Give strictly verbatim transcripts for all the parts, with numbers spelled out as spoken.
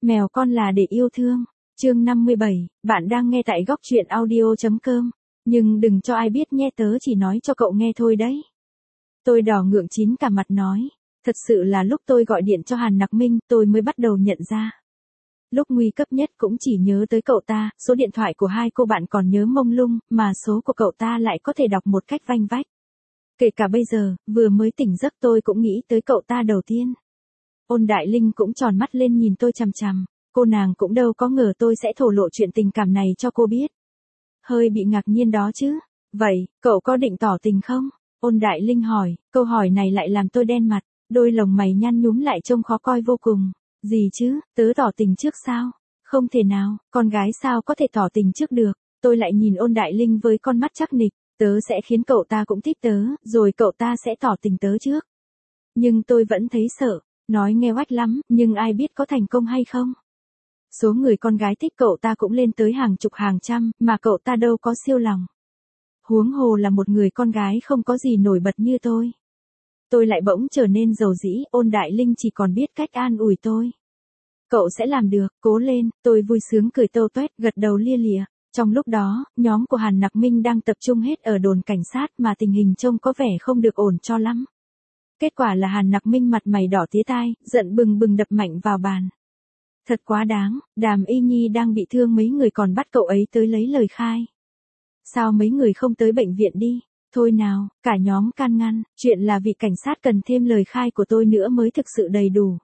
Mèo con là để yêu thương. Chương năm mươi bảy, bạn đang nghe tại góc truyện audio chấm com. Nhưng đừng cho ai biết nhé, tớ chỉ nói cho cậu nghe thôi đấy. Tôi đỏ ngượng chín cả mặt nói. Thật sự là lúc tôi gọi điện cho Hàn Nặc Minh, tôi mới bắt đầu nhận ra. Lúc nguy cấp nhất cũng chỉ nhớ tới cậu ta, số điện thoại của hai cô bạn còn nhớ mông lung, mà số của cậu ta lại có thể đọc một cách vanh vách. Kể cả bây giờ, vừa mới tỉnh giấc tôi cũng nghĩ tới cậu ta đầu tiên. Ôn Đại Linh cũng tròn mắt lên nhìn tôi chằm chằm, cô nàng cũng đâu có ngờ tôi sẽ thổ lộ chuyện tình cảm này cho cô biết. Hơi bị ngạc nhiên đó chứ. Vậy, cậu có định tỏ tình không? Ôn Đại Linh hỏi, câu hỏi này lại làm tôi đen mặt, đôi lồng mày nhăn nhúm lại trông khó coi vô cùng. Gì chứ, tớ tỏ tình trước sao? Không thể nào, con gái sao có thể tỏ tình trước được? Tôi lại nhìn Ôn Đại Linh với con mắt chắc nịch, tớ sẽ khiến cậu ta cũng thích tớ, rồi cậu ta sẽ tỏ tình tớ trước. Nhưng tôi vẫn thấy sợ, nói nghe oách lắm, nhưng ai biết có thành công hay không? Số người con gái thích cậu ta cũng lên tới hàng chục hàng trăm, mà cậu ta đâu có siêu lòng. Huống hồ là một người con gái không có gì nổi bật như tôi. Tôi lại bỗng trở nên dầu dĩ, Ôn Đại Linh chỉ còn biết cách an ủi tôi. Cậu sẽ làm được, cố lên, tôi vui sướng cười tâu tuét, gật đầu lia lịa. Trong lúc đó, nhóm của Hàn Nặc Minh đang tập trung hết ở đồn cảnh sát mà tình hình trông có vẻ không được ổn cho lắm. Kết quả là Hàn Nặc Minh mặt mày đỏ tía tai, giận bừng bừng đập mạnh vào bàn. Thật quá đáng, Đàm Y Nhi đang bị thương mấy người còn bắt cậu ấy tới lấy lời khai. Sao mấy người không tới bệnh viện đi? Thôi nào, cả nhóm can ngăn, chuyện là vị cảnh sát cần thêm lời khai của tôi nữa mới thực sự đầy đủ.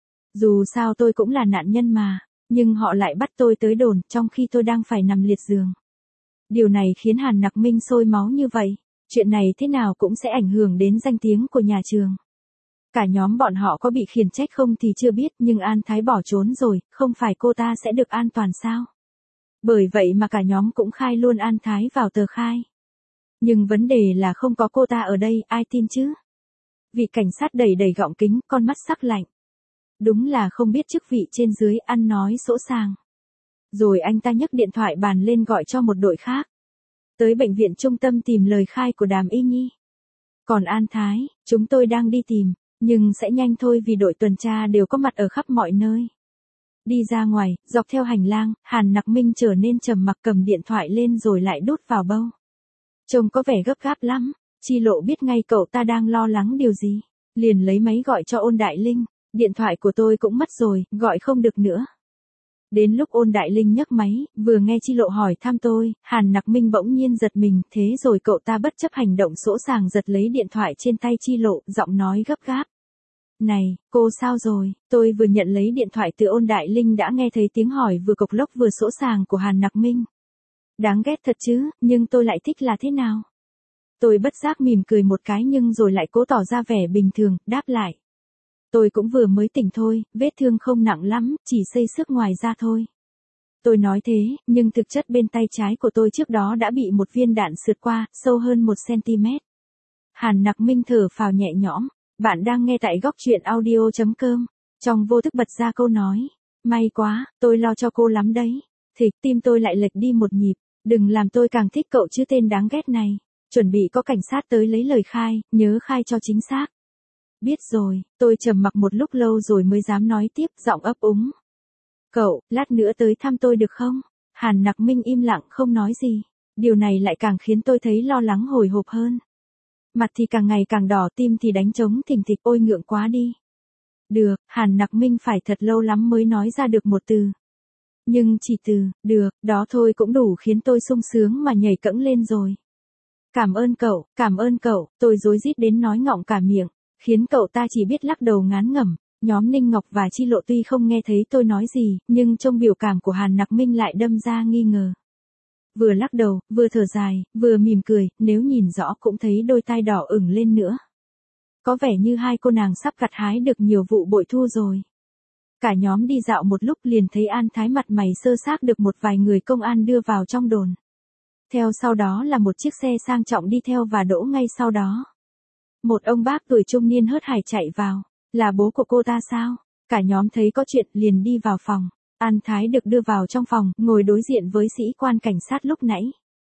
Dù sao tôi cũng là nạn nhân mà, nhưng họ lại bắt tôi tới đồn trong khi tôi đang phải nằm liệt giường. Điều này khiến Hàn Nặc Minh sôi máu như vậy, chuyện này thế nào cũng sẽ ảnh hưởng đến danh tiếng của nhà trường. Cả nhóm bọn họ có bị khiển trách không thì chưa biết, nhưng An Thái bỏ trốn rồi, không phải cô ta sẽ được an toàn sao? Bởi vậy mà cả nhóm cũng khai luôn An Thái vào tờ khai. Nhưng vấn đề là không có cô ta ở đây, ai tin chứ? Vị cảnh sát đẩy đẩy gọng kính, con mắt sắc lạnh. Đúng là không biết chức vị trên dưới, ăn nói sỗ sàng. Rồi anh ta nhấc điện thoại bàn lên gọi cho một đội khác. Tới bệnh viện trung tâm tìm lời khai của Đàm Y Nhi. Còn An Thái, chúng tôi đang đi tìm, nhưng sẽ nhanh thôi vì đội tuần tra đều có mặt ở khắp mọi nơi. Đi ra ngoài, dọc theo hành lang, Hàn Nặc Minh trở nên trầm mặc cầm điện thoại lên rồi lại đút vào bâu. Trông có vẻ gấp gáp lắm, Chi Lộ biết ngay cậu ta đang lo lắng điều gì. Liền lấy máy gọi cho Ôn Đại Linh, điện thoại của tôi cũng mất rồi, gọi không được nữa. Đến lúc Ôn Đại Linh nhấc máy, vừa nghe Chi Lộ hỏi thăm tôi, Hàn Nặc Minh bỗng nhiên giật mình, thế rồi cậu ta bất chấp hành động sỗ sàng giật lấy điện thoại trên tay Chi Lộ, giọng nói gấp gáp. Này, cô sao rồi? Tôi vừa nhận lấy điện thoại từ Ôn Đại Linh đã nghe thấy tiếng hỏi vừa cộc lốc vừa sỗ sàng của Hàn Nặc Minh. Đáng ghét thật chứ, nhưng tôi lại thích là thế nào? Tôi bất giác mỉm cười một cái nhưng rồi lại cố tỏ ra vẻ bình thường, đáp lại. Tôi cũng vừa mới tỉnh thôi, vết thương không nặng lắm, chỉ xây xước ngoài da thôi. Tôi nói thế, nhưng thực chất bên tay trái của tôi trước đó đã bị một viên đạn sượt qua, sâu hơn một xăng-ti-mét. Hàn Nặc Minh thở phào nhẹ nhõm. Bạn đang nghe tại góc truyện audio chấm com. Trong vô thức bật ra câu nói. May quá, tôi lo cho cô lắm đấy. Thịch, tim tôi lại lệch đi một nhịp. Đừng làm tôi càng thích cậu chứ tên đáng ghét này. Chuẩn bị có cảnh sát tới lấy lời khai, nhớ khai cho chính xác. Biết rồi, tôi trầm mặc một lúc lâu rồi mới dám nói tiếp, giọng ấp úng. Cậu, lát nữa tới thăm tôi được không? Hàn Nặc Minh im lặng không nói gì. Điều này lại càng khiến tôi thấy lo lắng hồi hộp hơn. Mặt thì càng ngày càng đỏ, tim thì đánh trống thình thịch, ôi ngượng quá đi. Được, Hàn Nặc Minh phải thật lâu lắm mới nói ra được một từ. Nhưng chỉ từ, được, đó thôi cũng đủ khiến tôi sung sướng mà nhảy cẫng lên rồi. Cảm ơn cậu, cảm ơn cậu, tôi rối rít đến nói ngọng cả miệng, khiến cậu ta chỉ biết lắc đầu ngán ngẩm. Nhóm Ninh Ngọc và Chi Lộ tuy không nghe thấy tôi nói gì, nhưng trong biểu cảm của Hàn Nặc Minh lại đâm ra nghi ngờ. Vừa lắc đầu, vừa thở dài, vừa mỉm cười, nếu nhìn rõ cũng thấy đôi tai đỏ ửng lên nữa. Có vẻ như hai cô nàng sắp gặt hái được nhiều vụ bội thu rồi. Cả nhóm đi dạo một lúc liền thấy An Thái mặt mày sơ xác được một vài người công an đưa vào trong đồn. Theo sau đó là một chiếc xe sang trọng đi theo và đỗ ngay sau đó. Một ông bác tuổi trung niên hớt hải chạy vào, là bố của cô ta sao? Cả nhóm thấy có chuyện liền đi vào phòng. An Thái được đưa vào trong phòng, ngồi đối diện với sĩ quan cảnh sát lúc nãy.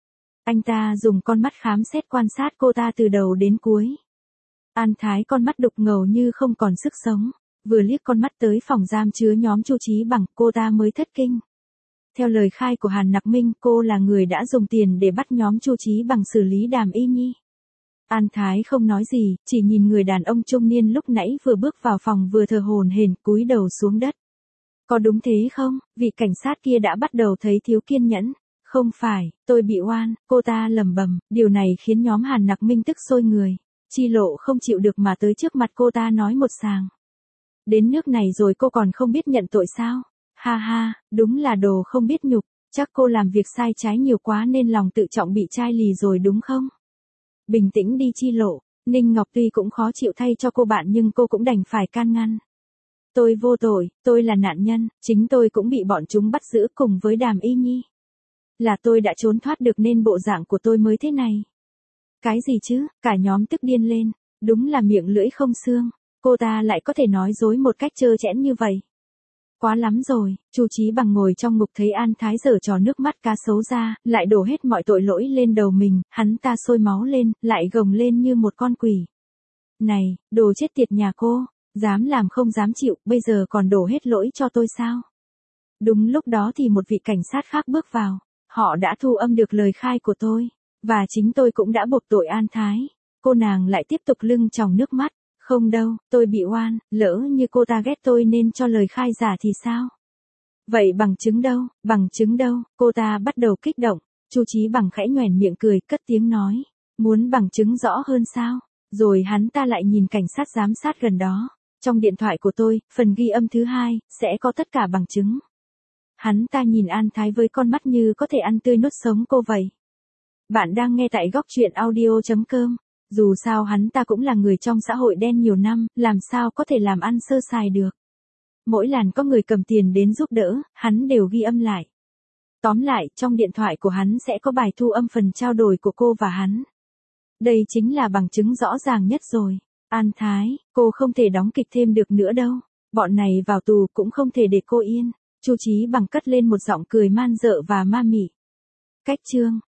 Anh ta dùng con mắt khám xét quan sát cô ta từ đầu đến cuối. An Thái con mắt đục ngầu như không còn sức sống. Vừa liếc con mắt tới phòng giam chứa nhóm Chu Chí Bằng, cô ta mới thất kinh. Theo lời khai của Hàn Nặc Minh, cô là người đã dùng tiền để bắt nhóm Chu Chí Bằng xử lý Đàm Y Nhi. An Thái không nói gì, chỉ nhìn người đàn ông trung niên lúc nãy vừa bước vào phòng vừa thở hổn hển cúi đầu xuống đất. Có đúng thế không? Vị cảnh sát kia đã bắt đầu thấy thiếu kiên nhẫn. Không phải, tôi bị oan, cô ta lẩm bẩm, điều này khiến nhóm Hàn Nặc Minh tức sôi người. Chi Lộ không chịu được mà tới trước mặt cô ta nói một sàng. Đến nước này rồi cô còn không biết nhận tội sao? Ha ha, đúng là đồ không biết nhục, chắc cô làm việc sai trái nhiều quá nên lòng tự trọng bị chai lì rồi đúng không? Bình tĩnh đi Chi Lộ, Ninh Ngọc tuy cũng khó chịu thay cho cô bạn nhưng cô cũng đành phải can ngăn. Tôi vô tội, tôi là nạn nhân, chính tôi cũng bị bọn chúng bắt giữ cùng với Đàm Y Nhi. Là tôi đã trốn thoát được nên bộ dạng của tôi mới thế này. Cái gì chứ, cả nhóm tức điên lên, đúng là miệng lưỡi không xương, cô ta lại có thể nói dối một cách trơ trẽn như vậy. Quá lắm rồi, Chu Chí Bằng ngồi trong ngục thấy An Thái giở trò nước mắt cá sấu ra, lại đổ hết mọi tội lỗi lên đầu mình, hắn ta sôi máu lên, lại gồng lên như một con quỷ. Này, đồ chết tiệt nhà cô, dám làm không dám chịu, bây giờ còn đổ hết lỗi cho tôi sao? Đúng lúc đó thì một vị cảnh sát khác bước vào, họ đã thu âm được lời khai của tôi, và chính tôi cũng đã buộc tội An Thái. Cô nàng lại tiếp tục lưng tròng nước mắt. Không đâu, tôi bị oan, lỡ như cô ta ghét tôi nên cho lời khai giả thì sao? Vậy bằng chứng đâu, bằng chứng đâu, cô ta bắt đầu kích động, Chu Chí Bằng khẽ nhoẻn miệng cười, cất tiếng nói, muốn bằng chứng rõ hơn sao? Rồi hắn ta lại nhìn cảnh sát giám sát gần đó, trong điện thoại của tôi, phần ghi âm thứ hai, sẽ có tất cả bằng chứng. Hắn ta nhìn An Thái với con mắt như có thể ăn tươi nuốt sống cô vậy. Bạn đang nghe tại góc truyện audio.com. Dù sao hắn ta cũng là người trong xã hội đen nhiều năm, làm sao có thể làm ăn sơ sài được. Mỗi lần có người cầm tiền đến giúp đỡ, hắn đều ghi âm lại. Tóm lại, trong điện thoại của hắn sẽ có bài thu âm phần trao đổi của cô và hắn. Đây chính là bằng chứng rõ ràng nhất rồi. An Thái, cô không thể đóng kịch thêm được nữa đâu. Bọn này vào tù cũng không thể để cô yên. Chu Chí Bằng cất lên một giọng cười man dợ và ma mị. Cách chương.